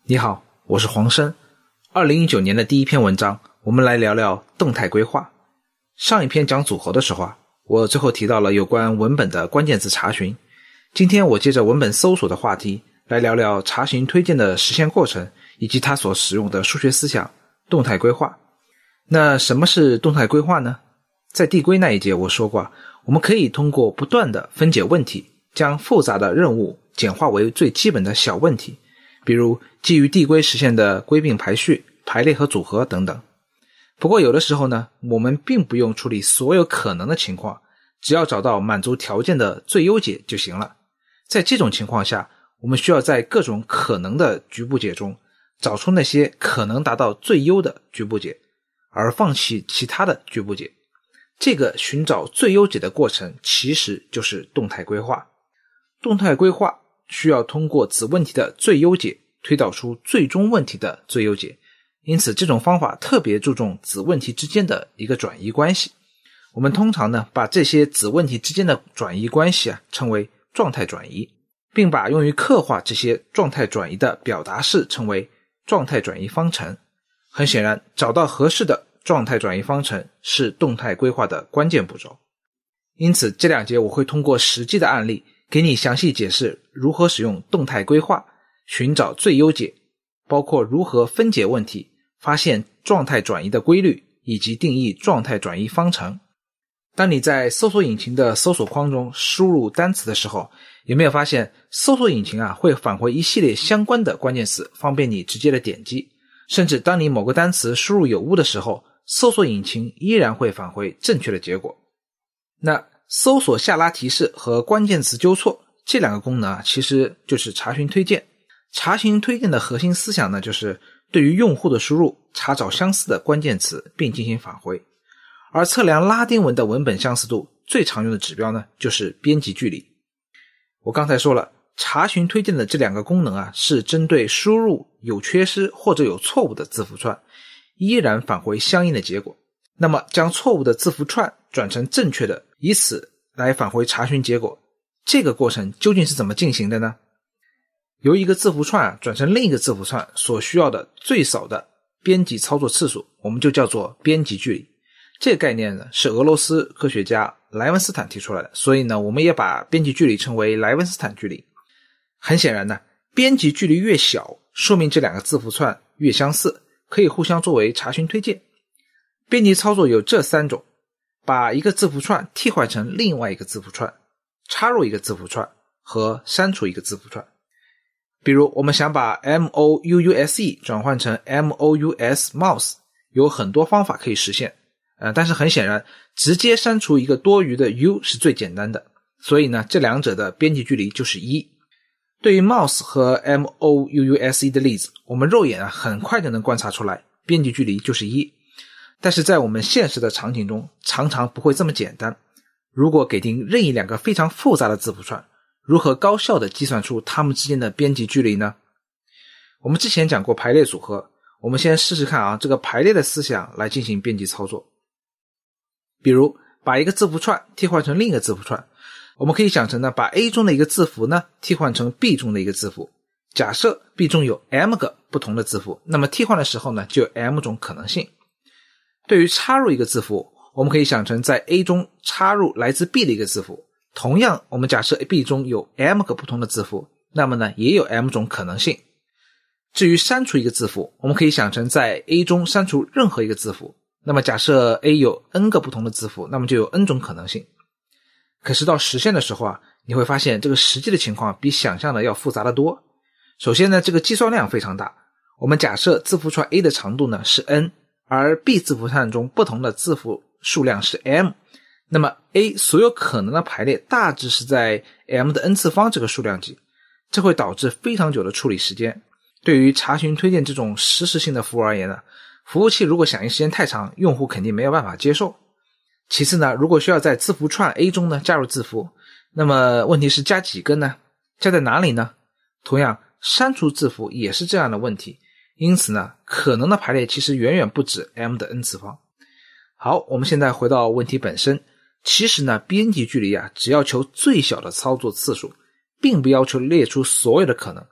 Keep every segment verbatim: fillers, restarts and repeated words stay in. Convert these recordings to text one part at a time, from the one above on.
你好，我是黄生。二零一九年的第一篇文章，我们来聊聊动态规划。上一篇讲组合的时候啊，我最后提到了有关文本的关键词查询。今天我接着文本搜索的话题，来聊聊查询推荐的实现过程，以及它所使用的数学思想——动态规划。那什么是动态规划呢？在递归那一节我说过，我们可以通过不断的分解问题，将复杂的任务简化为最基本的小问题，比如基于递归实现的归并排序、排列和组合等等。不过有的时候呢，我们并不用处理所有可能的情况，只要找到满足条件的最优解就行了。在这种情况下，我们需要在各种可能的局部解中找出那些可能达到最优的局部解，而放弃其他的局部解。这个寻找最优解的过程其实就是动态规划。动态规划需要通过子问题的最优解推导出最终问题的最优解，因此这种方法特别注重子问题之间的一个转移关系。我们通常呢把这些子问题之间的转移关系啊称为状态转移，并把用于刻画这些状态转移的表达式称为状态转移方程。很显然，找到合适的状态转移方程是动态规划的关键步骤。因此这两节我会通过实际的案例给你详细解释如何使用动态规划寻找最优解，包括如何分解问题、发现状态转移的规律，以及定义状态转移方程。当你在搜索引擎的搜索框中输入单词的时候，有没有发现搜索引擎啊会返回一系列相关的关键词，方便你直接的点击。甚至当你某个单词输入有误的时候，搜索引擎依然会返回正确的结果。那搜索下拉提示和关键词纠错这两个功能啊，其实就是查询推荐。查询推荐的核心思想呢，就是对于用户的输入查找相似的关键词并进行返回。而测量拉丁文的文本相似度最常用的指标呢，就是编辑距离。我刚才说了，查询推荐的这两个功能啊，是针对输入有缺失或者有错误的字符串，依然返回相应的结果。那么将错误的字符串转成正确的，以此来返回查询结果，这个过程究竟是怎么进行的呢？由一个字符串转成另一个字符串所需要的最少的编辑操作次数，我们就叫做编辑距离。这个概念呢，是俄罗斯科学家莱文斯坦提出来的，所以呢，我们也把编辑距离称为莱文斯坦距离。很显然呢，编辑距离越小，说明这两个字符串越相似，可以互相作为查询推荐。编辑操作有这三种：把一个字符串替换成另外一个字符串，插入一个字符串和删除一个字符串。比如我们想把 mouse 转换成 mous mouse， 有很多方法可以实现，呃，但是很显然直接删除一个多余的 u 是最简单的，所以呢，这两者的编辑距离就是一。对于 mouse 和 mouse 的例子，我们肉眼啊很快就能观察出来，编辑距离就是一。但是在我们现实的场景中，常常不会这么简单。如果给定任意两个非常复杂的字符串，如何高效地计算出它们之间的编辑距离呢？我们之前讲过排列组合，我们先试试看啊，这个排列的思想来进行编辑操作。比如把一个字符串替换成另一个字符串，我们可以想成呢，把 A 中的一个字符呢替换成 B 中的一个字符。假设 B 中有 M 个不同的字符，那么替换的时候呢，就有 M 种可能性。对于插入一个字符，我们可以想成在 A 中插入来自 B 的一个字符。同样，我们假设 B 中有 M 个不同的字符，那么呢，也有 M 种可能性。至于删除一个字符，我们可以想成在 A 中删除任何一个字符。那么假设 A 有 N 个不同的字符，那么就有 N 种可能性。可是到实现的时候啊，你会发现这个实际的情况比想象的要复杂得多。首先呢，这个计算量非常大。我们假设字符串 A 的长度呢是 N， 而 B 字符串中不同的字符数量是 M， 那么 A 所有可能的排列大致是在 M 的 N 次方这个数量级，这会导致非常久的处理时间。对于查询推荐这种实时性的服务而言呢，服务器如果响应时间太长，用户肯定没有办法接受。其次呢，如果需要在字符串 A 中呢加入字符，那么问题是加几个呢？加在哪里呢？同样，删除字符也是这样的问题。因此呢，可能的排列其实远远不止 M 的 N 次方。好，我们现在回到问题本身。其实呢，编辑距离啊，只要求最小的操作次数，并不要求列出所有的可能，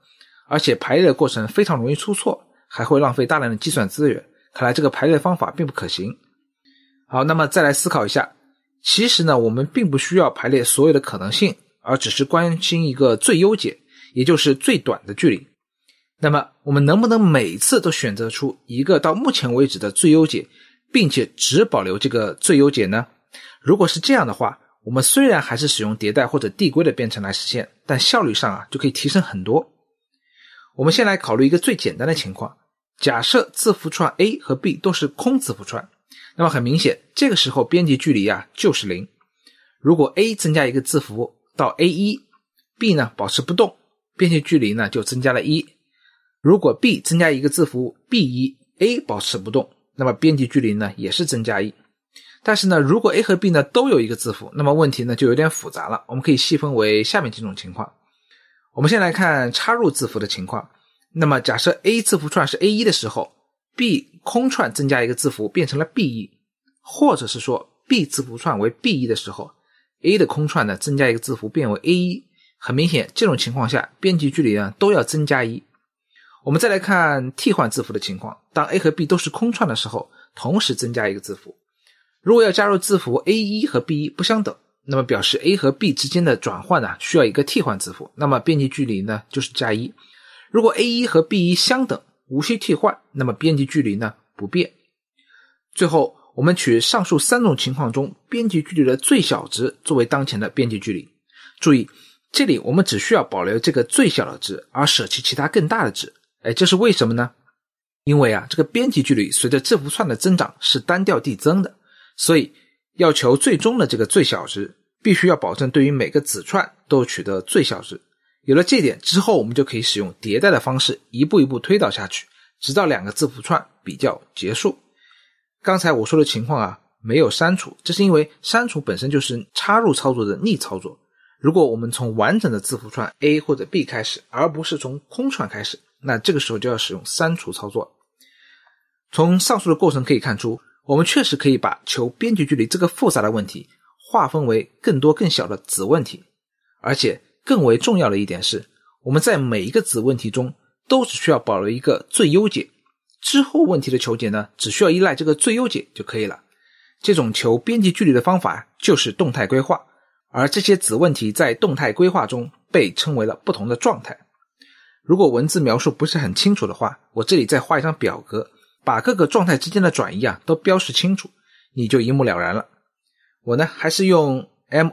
而且排列的过程非常容易出错，还会浪费大量的计算资源，看来这个排列方法并不可行。好，那么再来思考一下，其实呢，我们并不需要排列所有的可能性，而只是关心一个最优解，也就是最短的距离。那么我们能不能每次都选择出一个到目前为止的最优解，并且只保留这个最优解呢？如果是这样的话，我们虽然还是使用迭代或者递归的编程来实现，但效率上啊就可以提升很多。我们先来考虑一个最简单的情况，假设字符串 A 和 B 都是空字符串，那么很明显，这个时候编辑距离啊就是零。如果 A 增加一个字符到 A 一， B 呢保持不动，编辑距离呢就增加了一。如果 B 增加一个字符 B 一， A 保持不动，那么编辑距离呢也是增加一。但是呢，如果 A 和 B 呢都有一个字符，那么问题呢就有点复杂了。我们可以细分为下面几种情况。我们先来看插入字符的情况。那么假设 A 字符串是 A 一 的时候， B 空串增加一个字符变成了 B 一， 或者是说 B 字符串为 B 一 的时候， A 的空串呢增加一个字符变为 A 一， 很明显这种情况下编辑距离呢都要增加一。我们再来看替换字符的情况，当 A 和 B 都是空串的时候，同时增加一个字符。如果要加入字符 A 一 和 B 一 不相等，那么表示 A 和 B 之间的转换呢需要一个替换字符，那么编辑距离呢就是加一。如果 A 一 和 B 一 相等，无需替换，那么编辑距离呢不变。最后我们取上述三种情况中编辑距离的最小值作为当前的编辑距离。注意，这里我们只需要保留这个最小的值，而舍弃其他更大的值。哎，这是为什么呢？因为啊，这个编辑距离随着字符串的增长是单调递增的，所以要求最终的这个最小值，必须要保证对于每个子串都取得最小值。有了这点之后，我们就可以使用迭代的方式一步一步推导下去，直到两个字符串比较结束。刚才我说的情况啊，没有删除，这是因为删除本身就是插入操作的逆操作。如果我们从完整的字符串 A 或者 B 开始，而不是从空串开始，那这个时候就要使用删除操作。从上述的过程可以看出，我们确实可以把求编辑距离这个复杂的问题划分为更多更小的子问题。而且更为重要的一点是，我们在每一个子问题中都只需要保留一个最优解，之后问题的求解呢，只需要依赖这个最优解就可以了。这种求编辑距离的方法就是动态规划，而这些子问题在动态规划中被称为了不同的状态。如果文字描述不是很清楚的话，我这里再画一张表格，把各个状态之间的转移啊都标示清楚，你就一目了然了。我呢还是用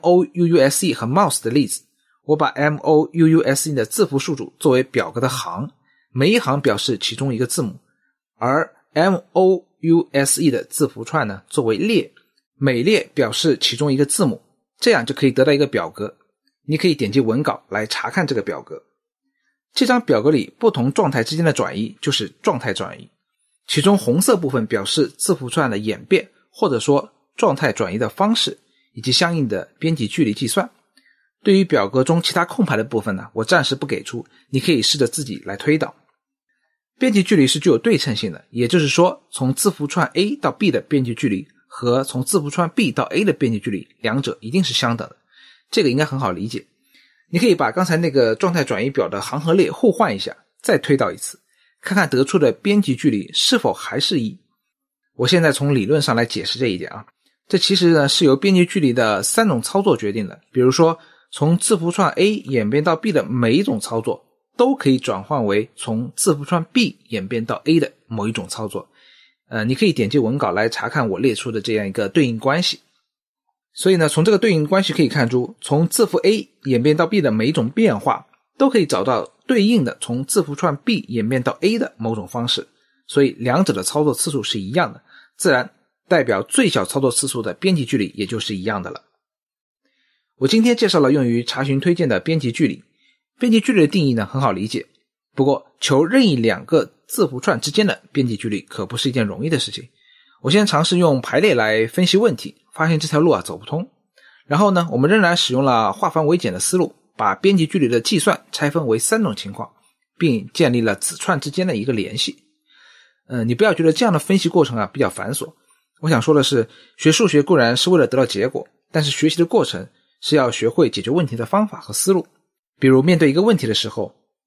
mouse 和 mouse 的例子，我把 mouse 的字符数组作为表格的行，每一行表示其中一个字母，而 mouse 的字符串呢作为列，每列表示其中一个字母，这样就可以得到一个表格。你可以点击文稿来查看这个表格。这张表格里不同状态之间的转移就是状态转移，其中红色部分表示字符串的演变，或者说状态转移的方式以及相应的编辑距离计算。对于表格中其他空白的部分呢，我暂时不给出，你可以试着自己来推导。编辑距离是具有对称性的，也就是说从字符串 A 到 B 的编辑距离和从字符串 B 到 A 的编辑距离两者一定是相等的，这个应该很好理解。你可以把刚才那个状态转移表的行和列互换一下，再推导一次，看看得出的编辑距离是否还是一。我现在从理论上来解释这一点啊，这其实呢是由编辑距离的三种操作决定的。比如说从字符串 A 演变到 B 的每一种操作都可以转换为从字符串 B 演变到 A 的某一种操作。呃，你可以点击文稿来查看我列出的这样一个对应关系。所以呢，从这个对应关系可以看出，从字符 A 演变到 B 的每一种变化都可以找到对应的从字符串 B 演变到 A 的某种方式，所以两者的操作次数是一样的，自然代表最小操作次数的编辑距离也就是一样的了。我今天介绍了用于查询推荐的编辑距离。编辑距离的定义呢很好理解，不过求任意两个字符串之间的编辑距离可不是一件容易的事情。我先尝试用排列来分析问题，发现这条路啊走不通。然后呢，我们仍然使用了化繁为简的思路，把编辑距离的计算拆分为三种情况，并建立了子串之间的一个联系。呃，你不要觉得这样的分析过程啊比较繁琐。我想说的是，学数学固然是为了得到结果，但是学习的过程是要学会解决问题的方法和思路。比如面对一个问题的时候，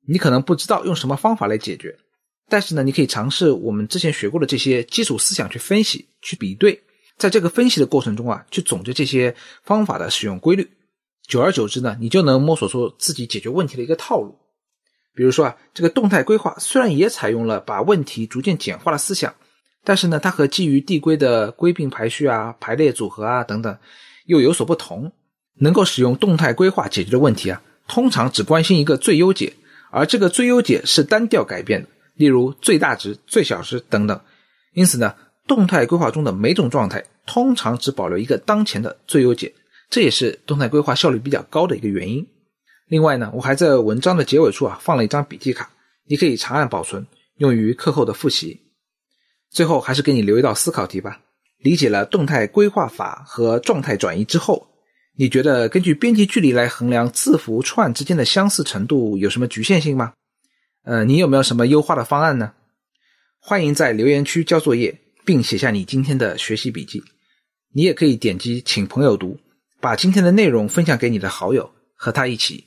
你可能不知道用什么方法来解决，但是呢，你可以尝试我们之前学过的这些基础思想去分析、去比对，在这个分析的过程中啊，去总结这些方法的使用规律。久而久之呢，你就能摸索出自己解决问题的一个套路。比如说啊，这个动态规划虽然也采用了把问题逐渐简化的思想，但是呢，它和基于递归的归并排序啊、排列组合啊等等又有所不同。能够使用动态规划解决的问题啊，通常只关心一个最优解，而这个最优解是单调改变的，例如最大值、最小值等等。因此呢，动态规划中的每种状态通常只保留一个当前的最优解，这也是动态规划效率比较高的一个原因。另外呢，我还在文章的结尾处啊放了一张笔记卡，你可以长按保存，用于课后的复习。最后还是给你留一道思考题吧。理解了动态规划法和状态转移之后，你觉得根据边际距离来衡量字符串之间的相似程度有什么局限性吗？呃，你有没有什么优化的方案呢？欢迎在留言区交作业，并写下你今天的学习笔记。你也可以点击请朋友读，把今天的内容分享给你的好友，和他一起